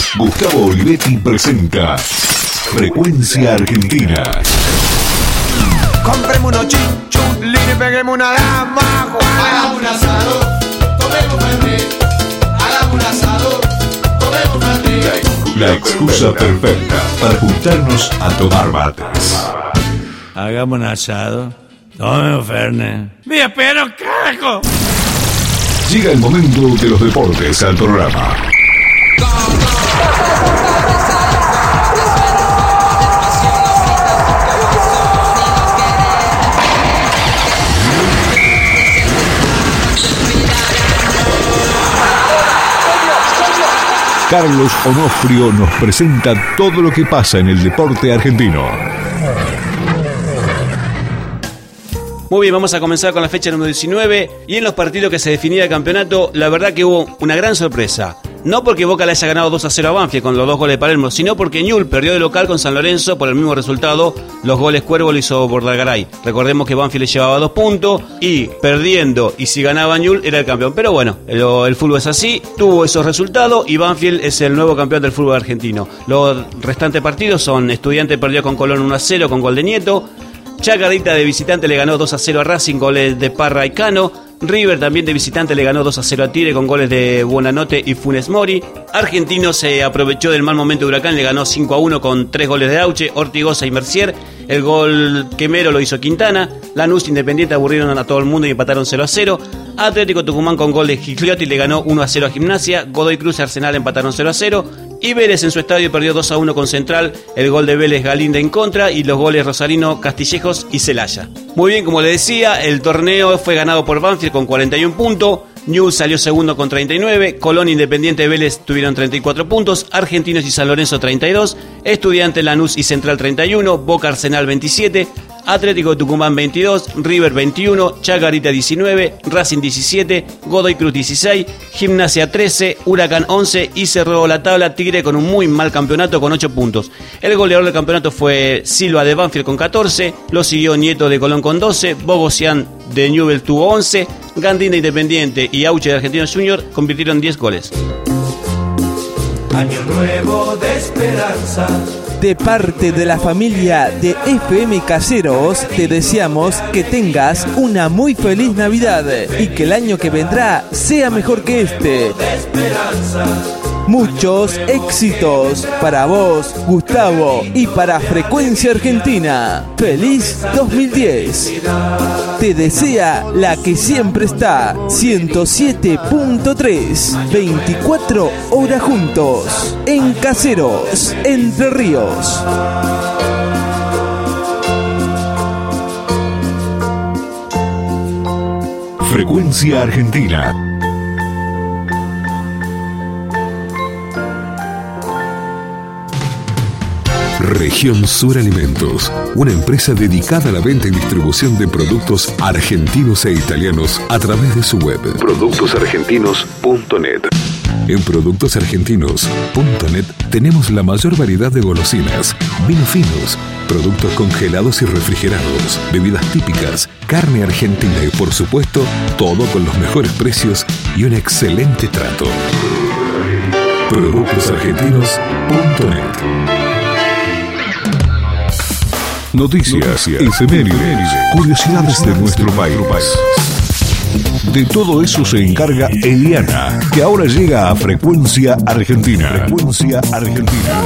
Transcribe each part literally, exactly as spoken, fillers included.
Gustavo Olivetti presenta Frecuencia Argentina. Compremos unos chinchulines y peguemos una dama. Hagamos un asado, tomemos fernet. Hagamos un asado, tomemos fernet. La excusa perfecta para juntarnos a tomar mates. Hagamos un asado, tomemos fernet. ¡Mira, pero carajo! Llega el momento de los deportes al programa. Carlos Onofrio nos presenta todo lo que pasa en el deporte argentino. Muy bien, vamos a comenzar con la fecha número diecinueve y en los partidos que se definía el campeonato, la verdad que hubo una gran sorpresa. No porque Boca le haya ganado dos a cero a Banfield con los dos goles de Palermo, sino porque Newell's perdió de local con San Lorenzo por el mismo resultado. Los goles Cuervo lo hizo Bordalgaray. Recordemos que Banfield le llevaba dos puntos y perdiendo, y si ganaba Newell's era el campeón. Pero bueno, el, el fútbol es así, tuvo esos resultados y Banfield es el nuevo campeón del fútbol argentino. Los restantes partidos son: Estudiantes perdió con Colón uno a cero con gol de Nieto. Chacarita de visitante le ganó dos a cero a Racing, goles de Parra y Cano. River también de visitante le ganó dos a cero a Tigre con goles de Buonanotte y Funes Mori. Argentino se aprovechó del mal momento de Huracán, le ganó cinco a uno con tres goles de Auche, Ortigoza y Mercier. El gol quemero lo hizo Quintana. Lanús Independiente aburrieron a todo el mundo y empataron cero a cero. Atlético Tucumán con gol de Gigliotti le ganó uno a cero a Gimnasia. Godoy Cruz y Arsenal empataron cero a cero. Y Vélez en su estadio perdió dos a uno con Central. El gol de Vélez Galinde en contra y los goles Rosarino, Castillejos y Celaya. Muy bien, como le decía, el torneo fue ganado por Banfield con cuarenta y un puntos. Newell's salió segundo con treinta y nueve. Colón, Independiente, Vélez tuvieron treinta y cuatro puntos. Argentinos y San Lorenzo treinta y dos. Estudiantes, Lanús y Central treinta y uno. Boca, Arsenal veintisiete. Atlético de Tucumán veintidós, River veintiuno, Chacarita diecinueve, Racing diecisiete, Godoy Cruz dieciséis, Gimnasia trece, Huracán once y cerró la tabla Tigre con un muy mal campeonato con ocho puntos. El goleador del campeonato fue Silva de Banfield con catorce, lo siguió Nieto de Colón con doce, Bogosian de Newell's tuvo once, Gandín de Independiente y Auche de Argentinos Junior convirtieron diez goles. Año nuevo de esperanza. De parte de la familia de F M Caseros, te deseamos que tengas una muy feliz Navidad y que el año que vendrá sea mejor que este. Muchos éxitos para vos, Gustavo, y para Frecuencia Argentina. ¡Feliz dos mil diez! Te desea la que siempre está, ciento siete punto tres, veinticuatro horas juntos, en Caseros, Entre Ríos. Frecuencia Argentina. Región Sur Alimentos, una empresa dedicada a la venta y distribución de productos argentinos e italianos a través de su web productos argentinos punto net. En productos argentinos punto net tenemos la mayor variedad de golosinas, vinos finos, productos congelados y refrigerados, bebidas típicas, carne argentina y por supuesto todo con los mejores precios y un excelente trato. productos argentinos punto net. Noticias, efemérides, curiosidades de nuestro país. De todo eso se encarga Eliana, que ahora llega a Frecuencia Argentina. Frecuencia Argentina.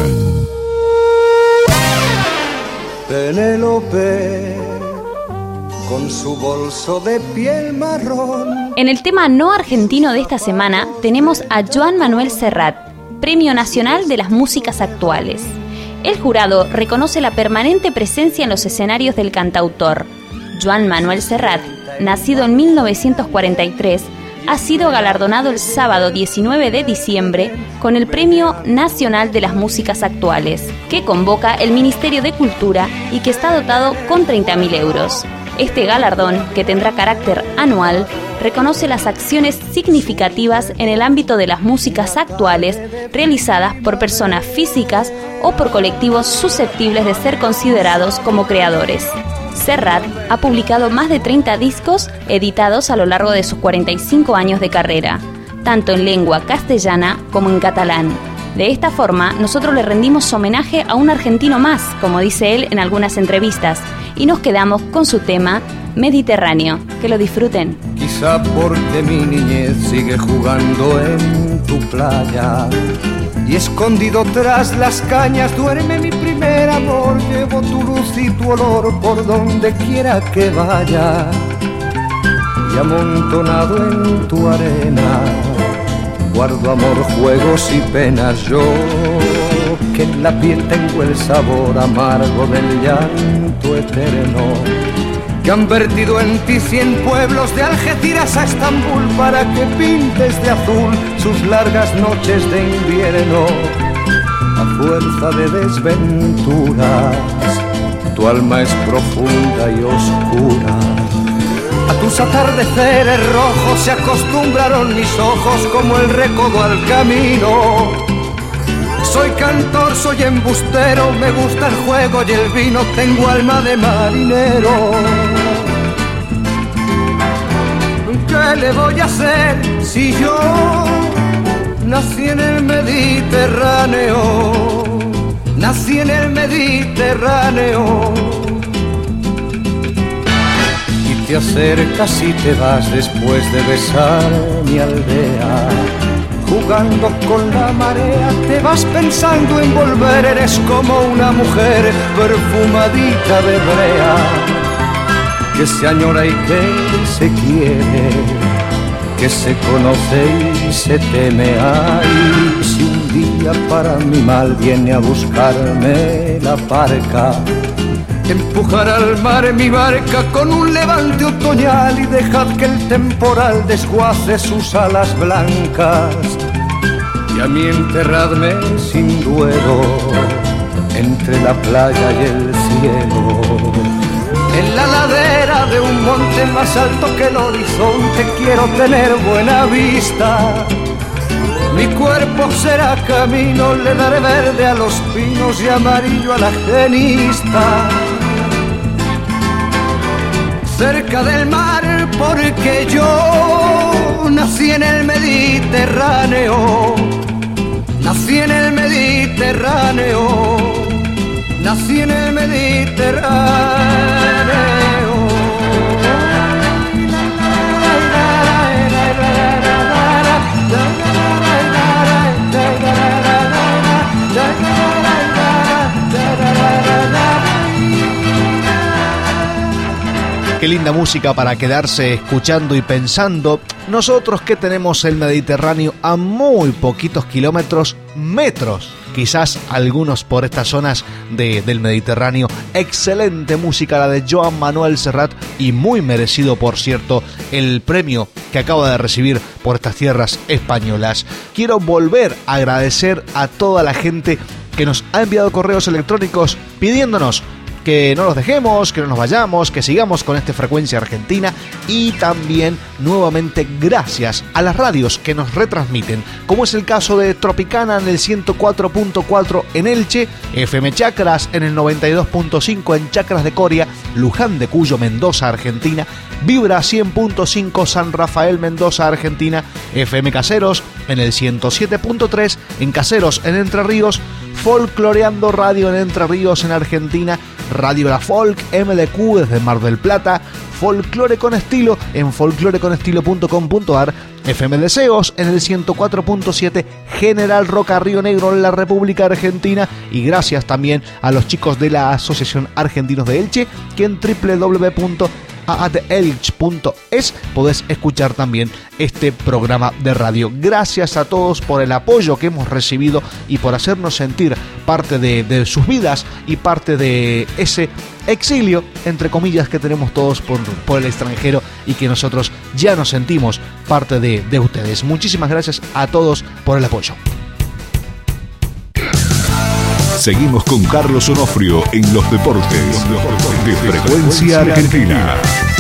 Penélope, con su bolso de piel marrón. En el tema no argentino de esta semana tenemos a Joan Manuel Serrat, Premio Nacional de las Músicas Actuales. El jurado reconoce la permanente presencia en los escenarios del cantautor. Joan Manuel Serrat, nacido en mil novecientos cuarenta y tres, ha sido galardonado el sábado diecinueve de diciembre con el Premio Nacional de las Músicas Actuales, que convoca el Ministerio de Cultura y que está dotado con treinta mil euros. Este galardón, que tendrá carácter anual, reconoce las acciones significativas en el ámbito de las músicas actuales realizadas por personas físicas o por colectivos susceptibles de ser considerados como creadores. Serrat ha publicado más de treinta discos editados a lo largo de sus cuarenta y cinco años de carrera, tanto en lengua castellana como en catalán. De esta forma, nosotros le rendimos homenaje a un argentino más, como dice él en algunas entrevistas, y nos quedamos con su tema Mediterráneo. Que lo disfruten. Quizá porque mi niñez sigue jugando en tu playa y escondido tras las cañas duerme mi primer amor. Llevo tu luz y tu olor por donde quiera que vaya y amontonado en tu arena guardo amor, juegos y penas. Yo que en la piel tengo el sabor amargo del llanto eterno, que han vertido en ti cien pueblos de Algeciras a Estambul para que pintes de azul sus largas noches de invierno. A fuerza de desventuras, tu alma es profunda y oscura. A tus atardeceres rojos se acostumbraron mis ojos como el recodo al camino. Soy cantor, soy embustero, me gusta el juego y el vino, tengo alma de marinero. ¿Qué le voy a hacer si yo nací en el Mediterráneo? Nací en el Mediterráneo. Y te acercas y te vas después de besar mi aldea. Jugando con la marea, te vas pensando en volver. Eres como una mujer perfumadita de brea, que se añora y que se quiere, que se conoce y se teme. Ay, si un día para mi mal viene a buscarme la parca, empujar al mar mi barca con un levante otoñal y dejad que el temporal desguace sus alas blancas. Y a mí enterradme sin duelo entre la playa y el cielo, en la ladera de un monte más alto que el horizonte. Quiero tener buena vista, mi cuerpo será camino, le daré verde a los pinos y amarillo a la genista. Cerca del mar porque yo nací en el Mediterráneo, nací en el Mediterráneo, nací en el Mediterráneo. Qué linda música para quedarse escuchando y pensando. Nosotros que tenemos el Mediterráneo a muy poquitos kilómetros, metros, quizás algunos por estas zonas de, del Mediterráneo. Excelente música la de Joan Manuel Serrat y muy merecido, por cierto, el premio que acaba de recibir por estas tierras españolas. Quiero volver a agradecer a toda la gente que nos ha enviado correos electrónicos pidiéndonos que no nos dejemos, que no nos vayamos, que sigamos con esta frecuencia argentina, y también nuevamente gracias a las radios que nos retransmiten, como es el caso de Tropicana en el ciento cuatro punto cuatro en Elche, F M Chacras en el noventa y dos punto cinco en Chacras de Coria, Luján de Cuyo, Mendoza, Argentina, Vibra cien punto cinco San Rafael, Mendoza, Argentina, F M Caseros en el ciento siete punto tres en Caseros en Entre Ríos, Folcloreando Radio en Entre Ríos en Argentina, Radio La Folk M D Q desde Mar del Plata, Folclore con Estilo en folclore con estilo punto com punto ar, F M Deseos en el ciento cuatro punto siete General Roca Río Negro en la República Argentina, y gracias también a los chicos de la Asociación Argentinos de Elche, que en doble u doble u doble u punto a a t elche punto es podés escuchar también este programa de radio. Gracias a todos por el apoyo que hemos recibido y por hacernos sentir parte de, de sus vidas y parte de ese exilio, entre comillas, que tenemos todos por, por el extranjero, y que nosotros ya nos sentimos parte de, de ustedes. Muchísimas gracias a todos por el apoyo. Seguimos con Carlos Onofrio en los deportes de Frecuencia Argentina.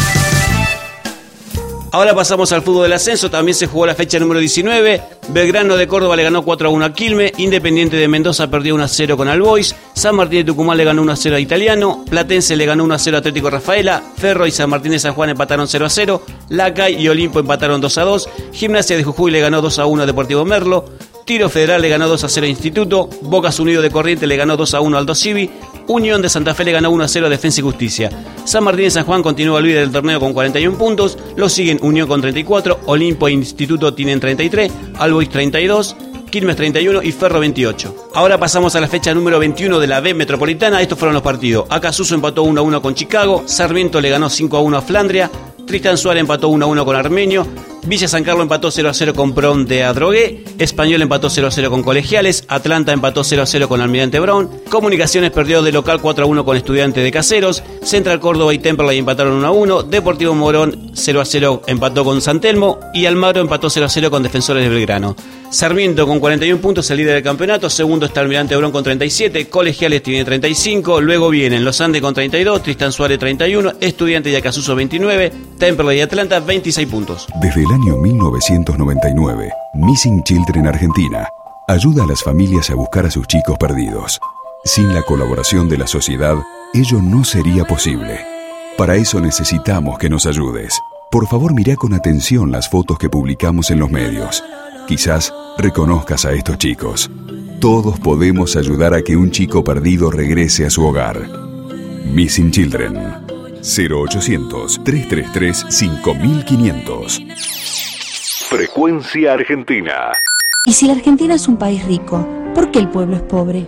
Ahora pasamos al fútbol del ascenso. También se jugó la fecha número diecinueve. Belgrano de Córdoba le ganó cuatro a uno a Quilmes. Independiente de Mendoza perdió uno a cero con Albois. San Martín de Tucumán le ganó uno a cero a Italiano. Platense le ganó uno a cero a Atlético Rafaela. Ferro y San Martín de San Juan empataron cero a cero. Lacay y Olimpo empataron dos a dos. Gimnasia de Jujuy le ganó dos a uno a Deportivo Merlo. Tiro Federal le ganó dos a cero a Instituto, Bocas Unido de Corrientes le ganó dos a uno al Aldo Civi, Unión de Santa Fe le ganó uno a cero a Defensa y Justicia. San Martín de San Juan continúa líder del torneo con cuarenta y un puntos, lo siguen Unión con treinta y cuatro, Olimpo e Instituto tienen treinta y tres, Albois treinta y dos, Quilmes treinta y uno y Ferro veintiocho. Ahora pasamos a la fecha número veintiuno de la B Metropolitana. Estos fueron los partidos. Acasuso empató uno a uno con Chicago, Sarmiento le ganó cinco a uno a Flandria, Tristan Suárez empató uno a uno con Armenio, Villa San Carlos empató cero a cero con Prom de Adrogué, Español empató cero a cero con Colegiales, Atlanta empató cero a cero con Almirante Brown, Comunicaciones perdió de local cuatro a uno con Estudiantes de Caseros, Central Córdoba y Temperley empataron uno a uno, Deportivo Morón cero a cero empató con San Telmo y Almagro empató cero a cero con Defensores de Belgrano. Sarmiento con cuarenta y un puntos, el líder del campeonato. Segundo está Almirante Brown con treinta y siete, Colegiales tiene treinta y cinco, luego vienen Los Andes con treinta y dos, Tristan Suárez treinta y uno, Estudiantes y Acasuso veintinueve, Temperley y Atlanta veintiséis puntos. Desde el año mil novecientos noventa y nueve, Missing Children Argentina ayuda a las familias a buscar a sus chicos perdidos. Sin la colaboración de la sociedad, ello no sería posible. Para eso necesitamos que nos ayudes. Por favor, mirá con atención las fotos que publicamos en los medios. Quizás reconozcas a estos chicos. Todos podemos ayudar a que un chico perdido regrese a su hogar. Missing Children. cero ochocientos, trescientos treinta y tres, cinco mil quinientos. Frecuencia Argentina. Y si la Argentina es un país rico, ¿por qué el pueblo es pobre?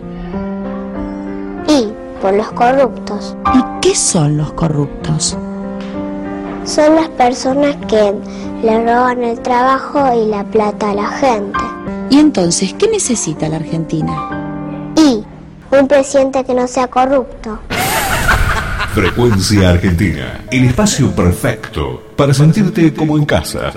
Y por los corruptos. ¿Y qué son los corruptos? Son las personas que le roban el trabajo y la plata a la gente. ¿Y entonces qué necesita la Argentina? Y un presidente que no sea corrupto. Frecuencia Argentina, el espacio perfecto para sentirte como en casa.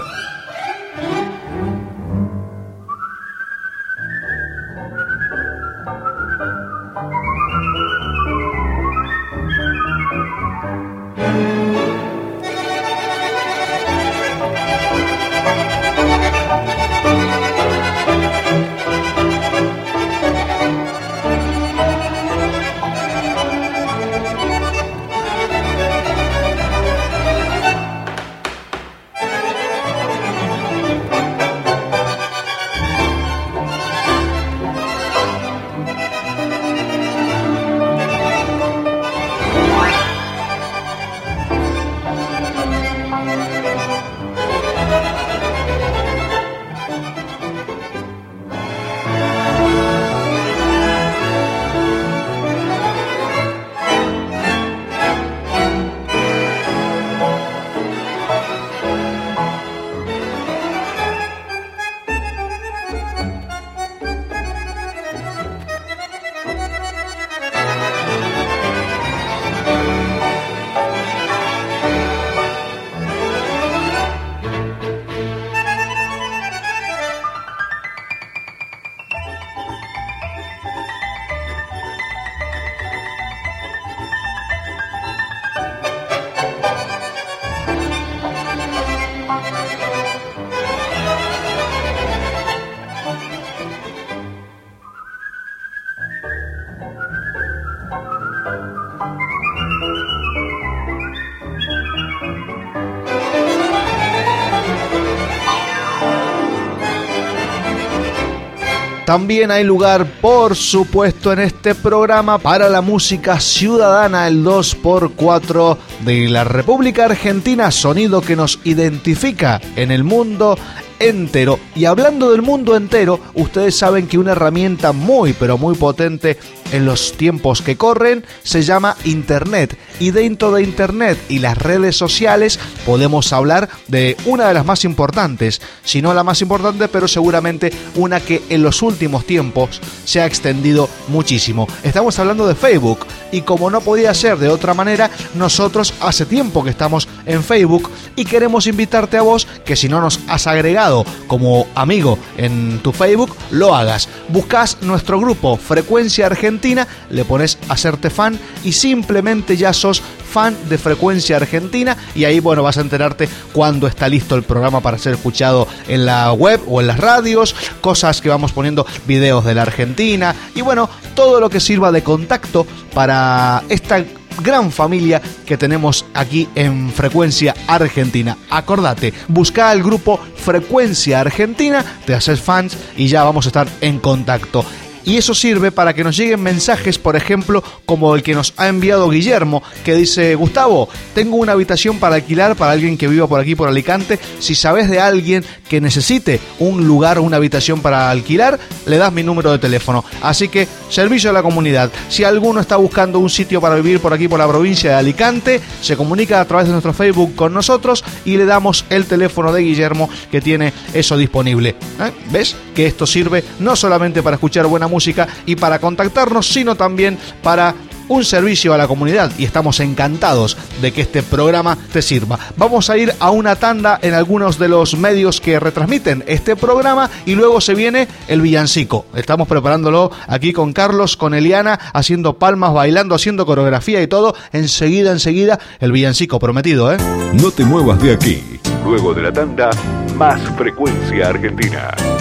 También hay lugar, por supuesto, en este programa para la música ciudadana, el dos por cuatro de la República Argentina, sonido que nos identifica en el mundo entero. Y hablando del mundo entero, ustedes saben que una herramienta muy pero muy potente en los tiempos que corren se llama Internet, y dentro de Internet y las redes sociales podemos hablar de una de las más importantes, si no la más importante, pero seguramente una que en los últimos tiempos se ha extendido muchísimo. Estamos hablando de Facebook, y como no podía ser de otra manera, nosotros hace tiempo que estamos en Facebook y queremos invitarte a vos que, si no nos has agregado como amigo en tu Facebook, lo hagas. Buscas nuestro grupo Frecuencia Argentina, le pones hacerte fan y simplemente ya sos fan de Frecuencia Argentina, y ahí, bueno, vas a enterarte cuando está listo el programa para ser escuchado en la web o en las radios, cosas que vamos poniendo, videos de la Argentina y, bueno, todo lo que sirva de contacto para esta gran familia que tenemos aquí en Frecuencia Argentina. Acordate, busca el grupo Frecuencia Argentina, te haces fans y ya vamos a estar en contacto. Y eso sirve para que nos lleguen mensajes, por ejemplo, como el que nos ha enviado Guillermo, que dice: Gustavo, tengo una habitación para alquilar para alguien que viva por aquí, por Alicante. Si sabes de alguien que necesite un lugar o una habitación para alquilar, le das mi número de teléfono. Así que, servicio a la comunidad. Si alguno está buscando un sitio para vivir por aquí, por la provincia de Alicante, se comunica a través de nuestro Facebook con nosotros y le damos el teléfono de Guillermo, que tiene eso disponible. ¿Eh? ¿Ves? Que esto sirve no solamente para escuchar buena música y para contactarnos, sino también para un servicio a la comunidad, y estamos encantados de que este programa te sirva. Vamos a ir a una tanda en algunos de los medios que retransmiten este programa y luego se viene el villancico. Estamos preparándolo aquí con Carlos, con Eliana, haciendo palmas, bailando, haciendo coreografía y todo. Enseguida, enseguida, el villancico prometido, ¿eh? No te muevas de aquí. Luego de la tanda, más Frecuencia Argentina.